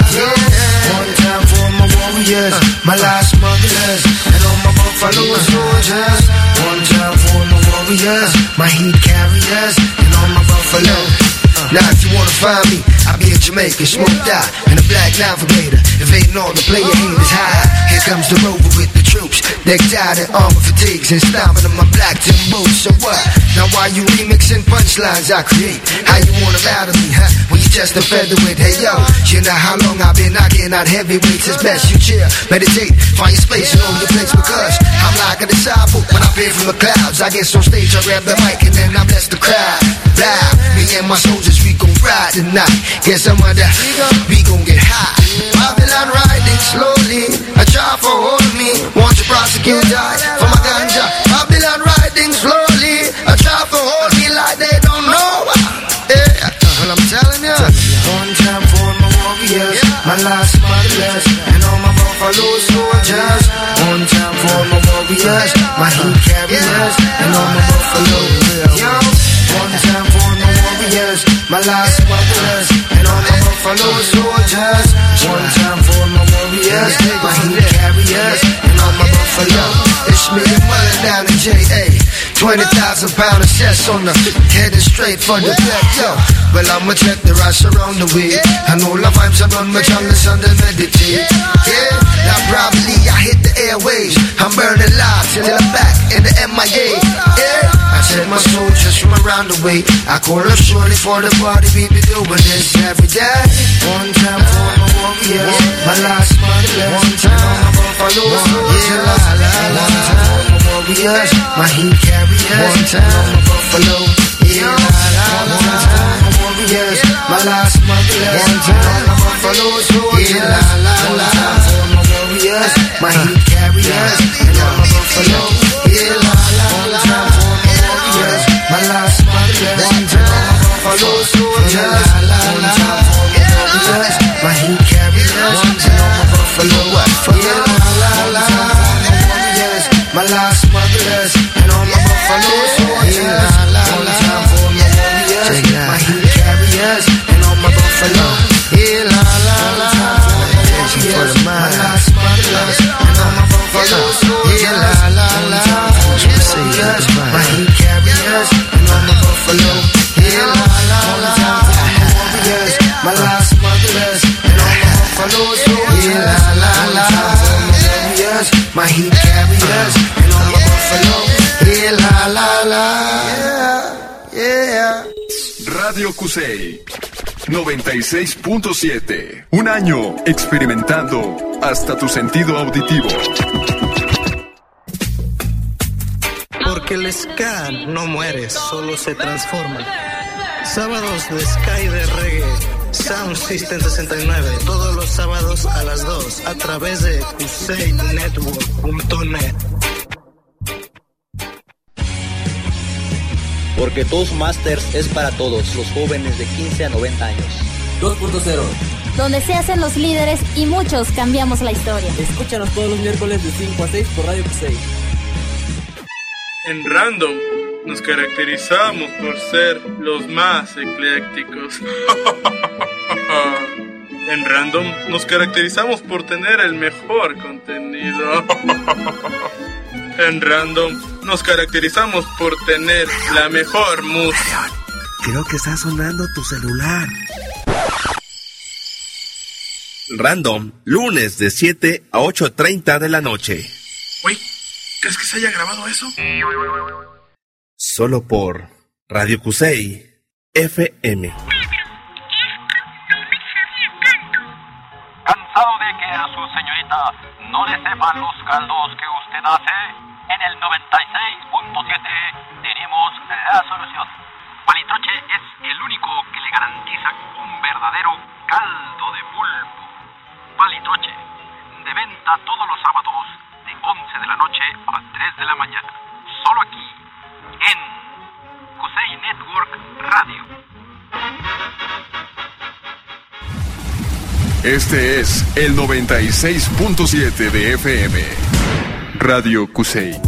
Yeah. One time for my warriors, my last smugglers, and all my buffalo soldiers. One time for my warriors, my heat carriers, and all my buffalo. Now if you wanna find me, I'll be in Jamaica, smoked out in a black navigator. Evading all the player aim is high. Here comes the rover with the troops, decked out in armor fatigues and stomping on my black tin boots. So what? Now why you remixing punchlines I create? How you wanna battle me, huh? When you just a featherweight. Hey yo, you know how long I've been knocking out heavyweights. It's best you chill, meditate, find your space and own your place, because I'm like a disciple when I appear from the clouds. I get on stage, I grab the mic and then I bless the crowd. Loud, me and my soldiers, we gon' ride tonight. Get some of that, we gon' get high. Babylon riding slowly, I try for hold me. Want to prosecute die for my ganja. Babylon riding slowly, I try for hold me like they don't know. Yeah, well I'm telling ya. One time for my warriors, my last smugglers, and all my buffalo soldiers. One time for my warriors, my heat carriers, and all my buffalo. Yo, one time for my warriors, my last smugglers, and all my buffalo soldiers. One time for my warriors, my heat carriers, and all my buffalo. It's me and Mullen down in J.A. 20,000 pound of chest on the headed straight for the back, yo. Well, I'ma check the rush around the way. I know the vibes are on my jungle, sun to meditate. Yeah, now probably I hit the airwaves. I'm burning live till I'm back in the MIA. Yeah, I said my soldiers from around the way. I call up shortly for the party, we be doing this every day. One time for my warriors, my last smugglers. One time for my buffalo soldiers. One time for my warriors, my heat carriers. One time for my buffalo. Yeah, one time for my warriors, my last smugglers. One time for my buffalo soldiers. One time for my warriors, my heat carriers, and all my buffalo. Yeah, one time for my warriors, my last smugglers. One time for my buffalo soldiers. One time for my warriors, my heat carriers, and all my buffalo. Yeah, my last smugglers, and all my buffalo soldiers. One time for my warriors, my heat carriers, and all my buffalo. Yeah, la la la. One time for my last smugglers, and all my buffalo soldiers. Yeah, la la la. My heat carriers, and all my buffalo. Yeah, la la la. Warriors, my last smugglers, and all my buffalo soldiers. Yeah, la la la. Warriors, my heat carriers, and all my buffalo. Yeah, la la la. Yeah. Radio Cusey 96.7. Un año experimentando hasta tu sentido auditivo. Porque el ska no muere, solo se transforma. Sábados de ska y de reggae, Sound System 69, todos los sábados a las 2, a través de CuseyNetwork.net. Porque Toastmasters es para todos los jóvenes de 15 a 90 años. 2.0, donde se hacen los líderes y muchos cambiamos la historia. Escúchanos todos los miércoles de 5 a 6 por Radio Cusey. En Random nos caracterizamos por ser los más eclécticos. En Random nos caracterizamos por tener el mejor contenido. En Random nos caracterizamos por tener la mejor música. Creo que está sonando tu celular. Random, lunes de 7 a 8:30 de la noche. Uy, ¿crees que se haya grabado eso? Solo por Radio Cusey FM. ¿Cansado de que a su señorita no le sepan los caldos que usted hace? En el 96.7 tenemos la solución. Palitroche es el único que le Este es el 96.7 de FM. Radio Kusei.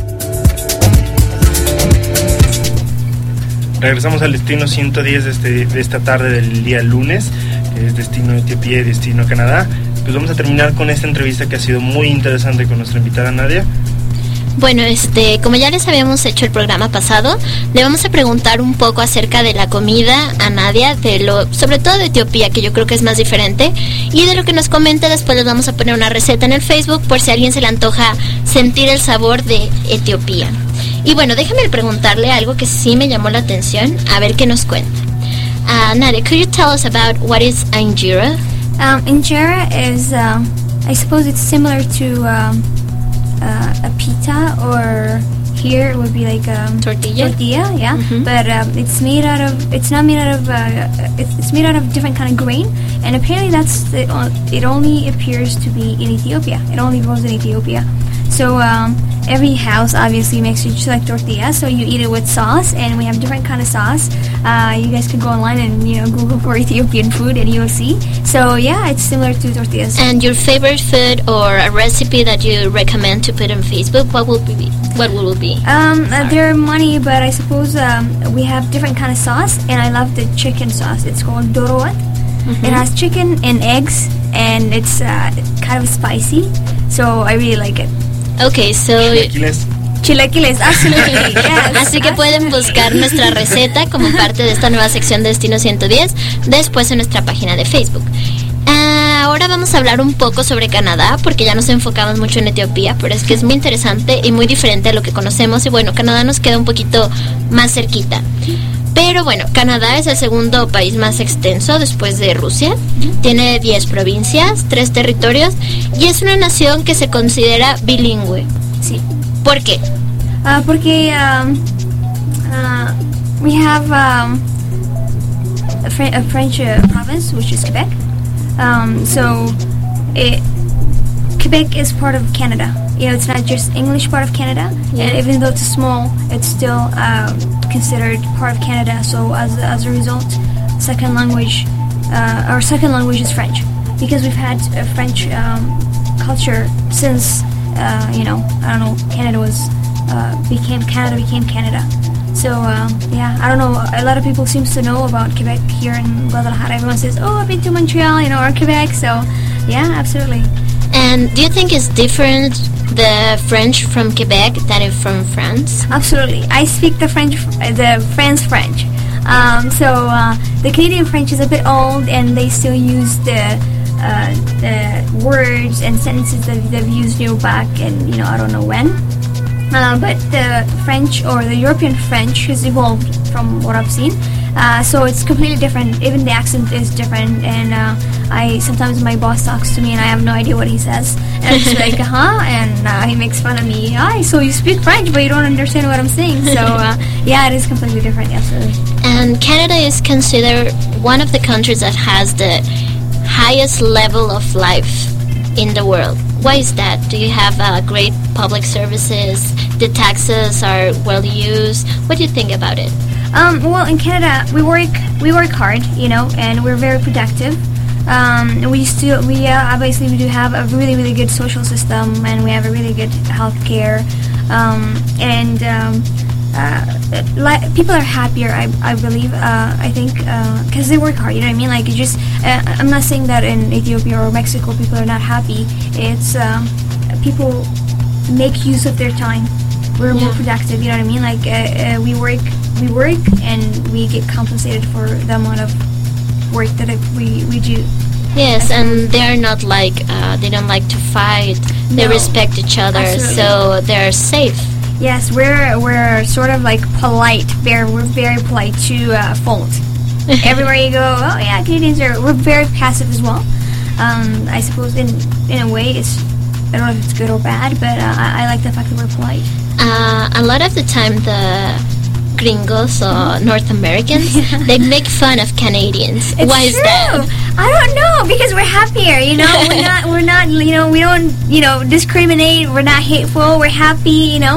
Regresamos al destino 110 de esta tarde del día lunes, que es destino Etiopía y destino Canadá. Pues vamos a terminar con esta entrevista que ha sido muy interesante con nuestra invitada Nadia. Bueno, como ya les habíamos hecho el programa pasado, le vamos a preguntar un poco acerca de la comida a Nadia, sobre todo de Etiopía, que yo creo que es más diferente, y de lo que nos comente. Después les vamos a poner una receta en el Facebook por si a alguien se le antoja sentir el sabor de Etiopía. Y bueno, déjame preguntarle algo que sí me llamó la atención, a ver qué nos cuenta. Nadia, could you tell us about what is injera? Injera is, I suppose it's similar to a pita, or here it would be like tortilla, yeah. Mm-hmm. But it's made out of. It's not made out of. It's made out of different kind of grain, and apparently it only appears to be in Ethiopia. It only grows in Ethiopia. So every house obviously makes you just like tortilla, so you eat it with sauce, and we have different kind of sauce. You guys can go online and Google for Ethiopian food, and you'll see. So yeah, it's similar to tortillas. And your favorite food or a recipe that you recommend to put on Facebook, what will it be? There are many, but I suppose we have different kind of sauce, and I love the chicken sauce. It's called dorowat. Mm-hmm. It has chicken and eggs, and it's kind of spicy, so I really like it. Okay, so Chilaquiles, absolutely. Yes, así que pueden buscar nuestra receta como parte de esta nueva sección de Destino 110 después en nuestra página de Facebook. Ahora vamos a hablar un poco sobre Canadá, porque ya nos enfocamos mucho en Etiopía, pero es que es muy interesante y muy diferente a lo que conocemos, y bueno, Canadá nos queda un poquito más cerquita. Pero bueno, Canadá es el segundo país más extenso después de Rusia. Tiene 10 provincias, 3 territorios, y es una nación que se considera bilingüe. Sí. ¿Por qué? Porque we have a French province, which is Quebec. Quebec is part of Canada. It's not just English part of Canada. Yeah. And even though it's small, it's still considered part of Canada. So as a result, our second language is French, because we've had a French culture since Canada became Canada. So I don't know. A lot of people seems to know about Quebec here in Guadalajara. Everyone says, "Oh, I've been to Montreal, or Quebec." So yeah, absolutely. And do you think it's different, the French from Quebec than from France? Absolutely. I speak the France French. The Canadian French is a bit old, and they still use the words and sentences that they've used back in I don't know when. But the French, or the European French, has evolved from what I've seen. So it's completely different. Even the accent is different. And sometimes my boss talks to me and I have no idea what he says. And I'm just like, and he makes fun of me. So you speak French, but you don't understand what I'm saying. So it is completely different, absolutely. And Canada is considered one of the countries that has the highest level of life in the world. Why is that? Do you have great public services? The taxes are well used. What do you think about it? Well, in Canada, we work hard, and we're very productive. We obviously do have a really, really good social system, and we have a really good health care, people are happier, I believe, I think, because they work hard, I mean? Like, I'm not saying that in Ethiopia or Mexico people are not happy. It's, people make use of their time. We're more productive, you know what I mean? Like, we work, and we get compensated for the amount of work that we do. Yes, and they're not like, they don't like to fight. They respect each other, so they're safe. Yes, we're sort of like polite. We're very polite to fault. Everywhere you go, Canadians we're very passive as well. I suppose in a way I don't know if it's good or bad, but I like the fact that we're polite. A lot of the time the gringos or North Americans, they make fun of Canadians. Why is that? I don't know, because we're happier, we're not, we don't, discriminate, we're not hateful, we're happy,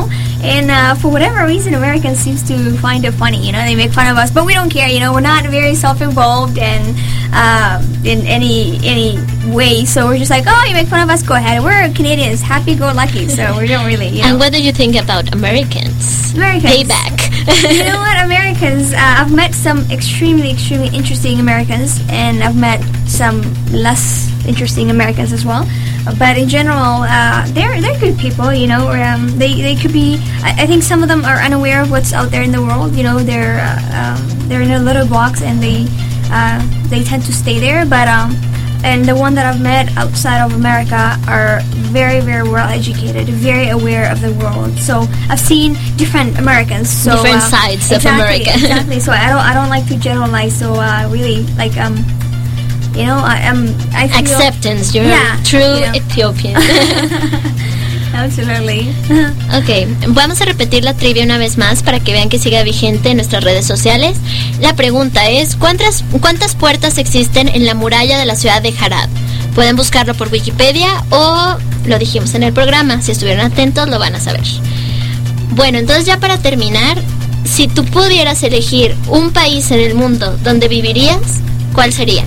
And for whatever reason, Americans seems to find it funny. You know, they make fun of us, but we don't care. You know, we're not very self-involved and in any way. So we're just like, oh, you make fun of us, go ahead. We're Canadians, happy-go-lucky, so we don't really. You know. And what do you think about Americans? Payback. You know what, Americans? I've met some extremely interesting Americans, and I've met some less interesting Americans as well. But in general, they're good people, you know. They could be. I think some of them are unaware of what's out there in the world. You know, they're in a little box and they tend to stay there. But and the one that I've met outside of America are very well educated, very aware of the world. So I've seen different Americans, so different sides of America. Exactly. So I don't like to generalize. So really like you know, I feel acceptance. You're true Ethiopian. Absolutely. Ok, vamos a repetir la trivia una vez más para que vean que siga vigente en nuestras redes sociales. La pregunta es, ¿cuántas puertas existen en la muralla de la ciudad de Harad? Pueden buscarlo por Wikipedia o lo dijimos en el programa. Si estuvieron atentos lo van a saber. Bueno, entonces ya para terminar, si tú pudieras elegir un país en el mundo donde vivirías, ¿cuál sería?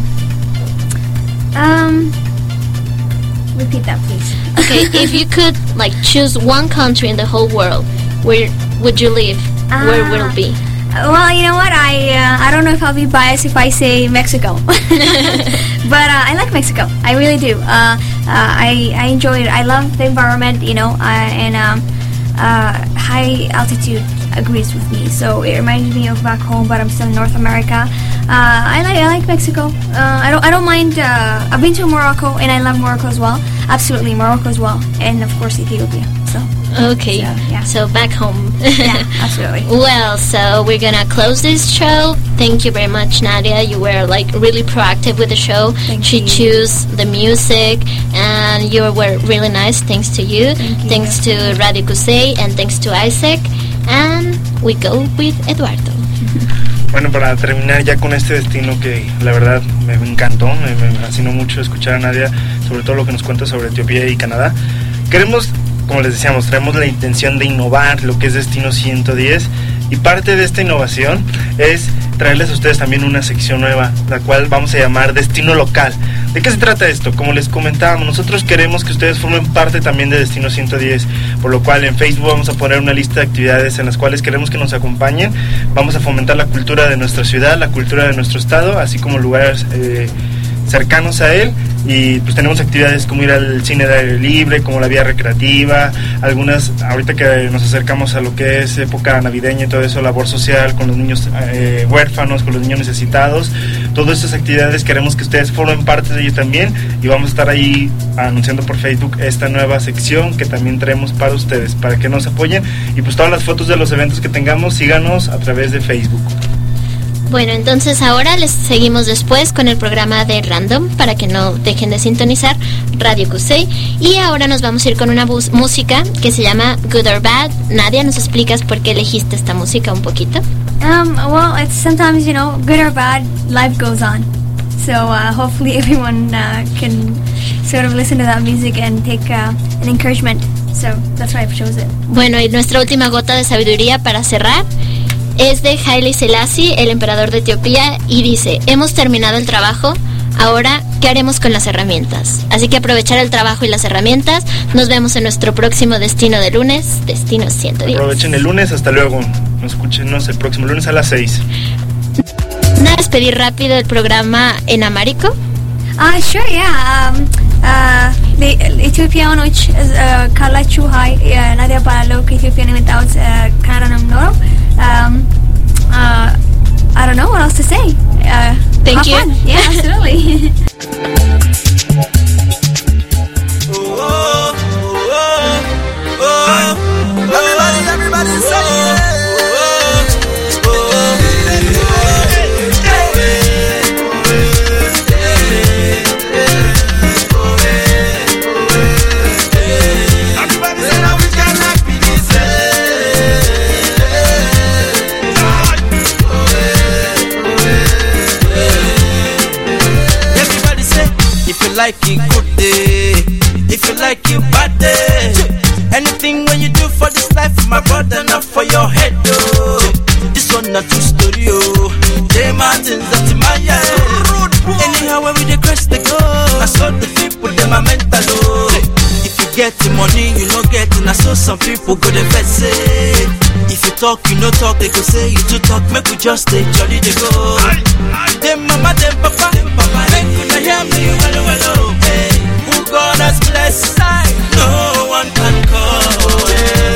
Repeat that, please. Okay, if you could like choose one country in the whole world, where would you live? Where will it be? Well, you know what? I don't know if I'll be biased if I say Mexico, but I like Mexico. I really do. I enjoy it. I love the environment, you know, and high altitude agrees with me. So it reminds me of back home, but I'm still in North America. I like Mexico. I don't mind. I've been to Morocco and I love Morocco as well. Absolutely, Morocco as well, and of course Ethiopia. So okay, so back home. Yeah, absolutely. Well, so we're gonna close this show. Thank you very much, Nadia. You were like really proactive with the show. She chose the music, and you were really nice. Thanks to you. Thanks to Radio Kusei, and thanks to Isaac. And we go with Eduardo. Bueno, para terminar ya con este destino que la verdad me encantó, me fascinó mucho escuchar a Nadia, sobre todo lo que nos cuenta sobre Etiopía y Canadá. Queremos, como les decíamos, traemos la intención de innovar lo que es Destino 110, y parte de esta innovación es traerles a ustedes también una sección nueva, la cual vamos a llamar Destino Local. ¿De qué se trata esto? Como les comentábamos, nosotros queremos que ustedes formen parte también de Destino 110, por lo cual en Facebook vamos a poner una lista de actividades en las cuales queremos que nos acompañen. Vamos a fomentar la cultura de nuestra ciudad, la cultura de nuestro estado, así como lugares cercanos a él, y pues tenemos actividades como ir al cine de aire libre, como la vía recreativa, algunas, ahorita que nos acercamos a lo que es época navideña y todo eso, labor social con los niños huérfanos, con los niños necesitados. Todas esas actividades queremos que ustedes formen parte de ello también, y vamos a estar ahí anunciando por Facebook esta nueva sección que también traemos para ustedes, para que nos apoyen, y pues todas las fotos de los eventos que tengamos, síganos a través de Facebook. Bueno, entonces ahora les seguimos después con el programa de Random, para que no dejen de sintonizar Radio Kusei. Y ahora nos vamos a ir con una música que se llama Good or Bad. Nadia, ¿nos explicas por qué elegiste esta música un poquito? Well, it's sometimes, you know, good or bad, life goes on. So hopefully everyone can sort of listen to that music and take an encouragement. So that's why I've chosen it. Bueno, y nuestra última gota de sabiduría para cerrar es de Haile Selassie, el emperador de Etiopía, y dice: hemos terminado el trabajo, ahora ¿qué haremos con las herramientas? Así que aprovechar el trabajo y las herramientas. Nos vemos en nuestro próximo destino de lunes, Destino 110. Aprovechen el lunes, hasta luego. Escúchenos el próximo lunes a las 6. ¿Una despedir rápido el programa en amárico? Sure, yeah. ኢትዮጵያኖች ካላችሁ ሀይ ናዲያ ባላለው ከኢትዮጵያ ነው የመጣሁት ካናዳ ነው የምኖረው I don't know what else to say. Thank you. Fun. Yeah, absolutely. Everybody say it. Like it good day, if you like it bad day, anything when you do for this life, my brother. enough for your head, oh. This one not true story, oh. J Martins at my head. Anyhow when we dey cross the go, I saw the people them a mental, oh. If you get the money, you no get it. I saw some people go the best say. If you talk, you no talk, they go say you too talk. Make we just stay jolly they go. Them mama, them papa, make una hear me well, well, oh. Hey, who God has blessed, no one can call.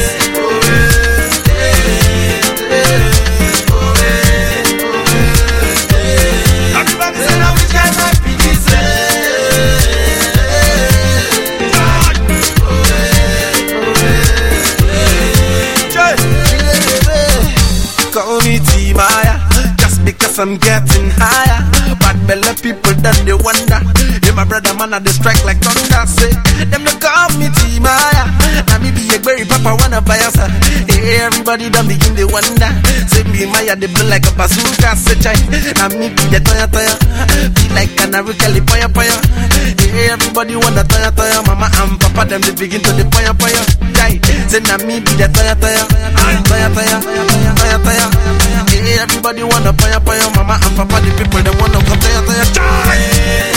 Call me T-Maya, just because I'm getting higher. Bad belly people that they wonder. Hey, my brother man, they strike like thunder. Say, them they call me T-Maya. Now me be a berry papa wanna buy us. Hey, everybody done begin they wonder. Say me Maya, they blow like a bazooka. Say chai, now me be the toya toya. Be like canary kelly poya poya. Hey, everybody wanna toya toya. Mama and papa them they begin to the poya poya. Chai, say now me be the toya toya. Toya toya, toya toya. Hey, everybody wanna paya paya, mama and papa, the people that wanna come taya taya.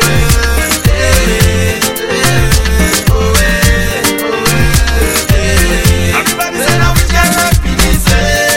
Everybody say now we can happiness.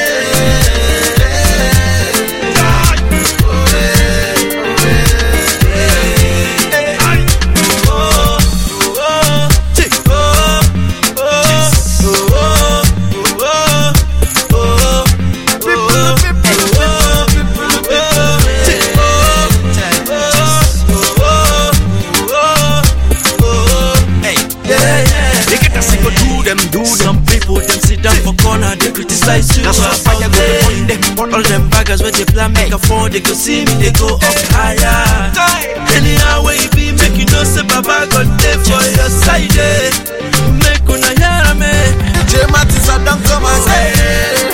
Some people them sit down for corner, they criticize you. That's why fire go on them. All them baggers when they plan make a phone, they go see me, they go up higher. Anyhow way you be, make you know say Baba got there for your side. Make una hear me. J Martins I don't come and say.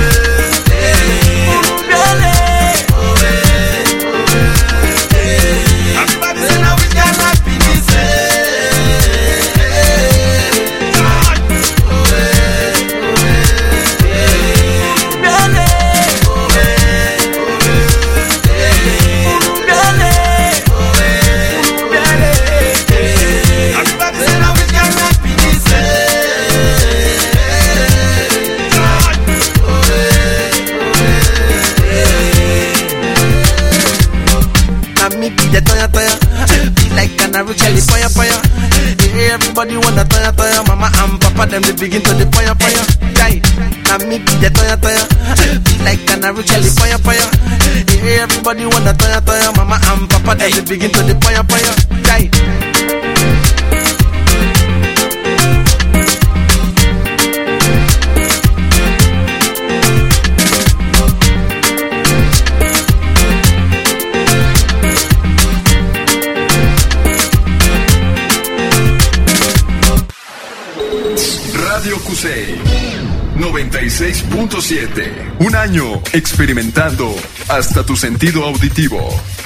Everybody wanna toya toya, mama and papa them they begin to the poya poya. Guy, now me be the toya toya, be like canary jelly poya poya. Everybody wanna toya toya, mama and papa them they begin to the poya poya. Guy. Radio Cusey 96.7. Un año experimentando hasta tu sentido auditivo.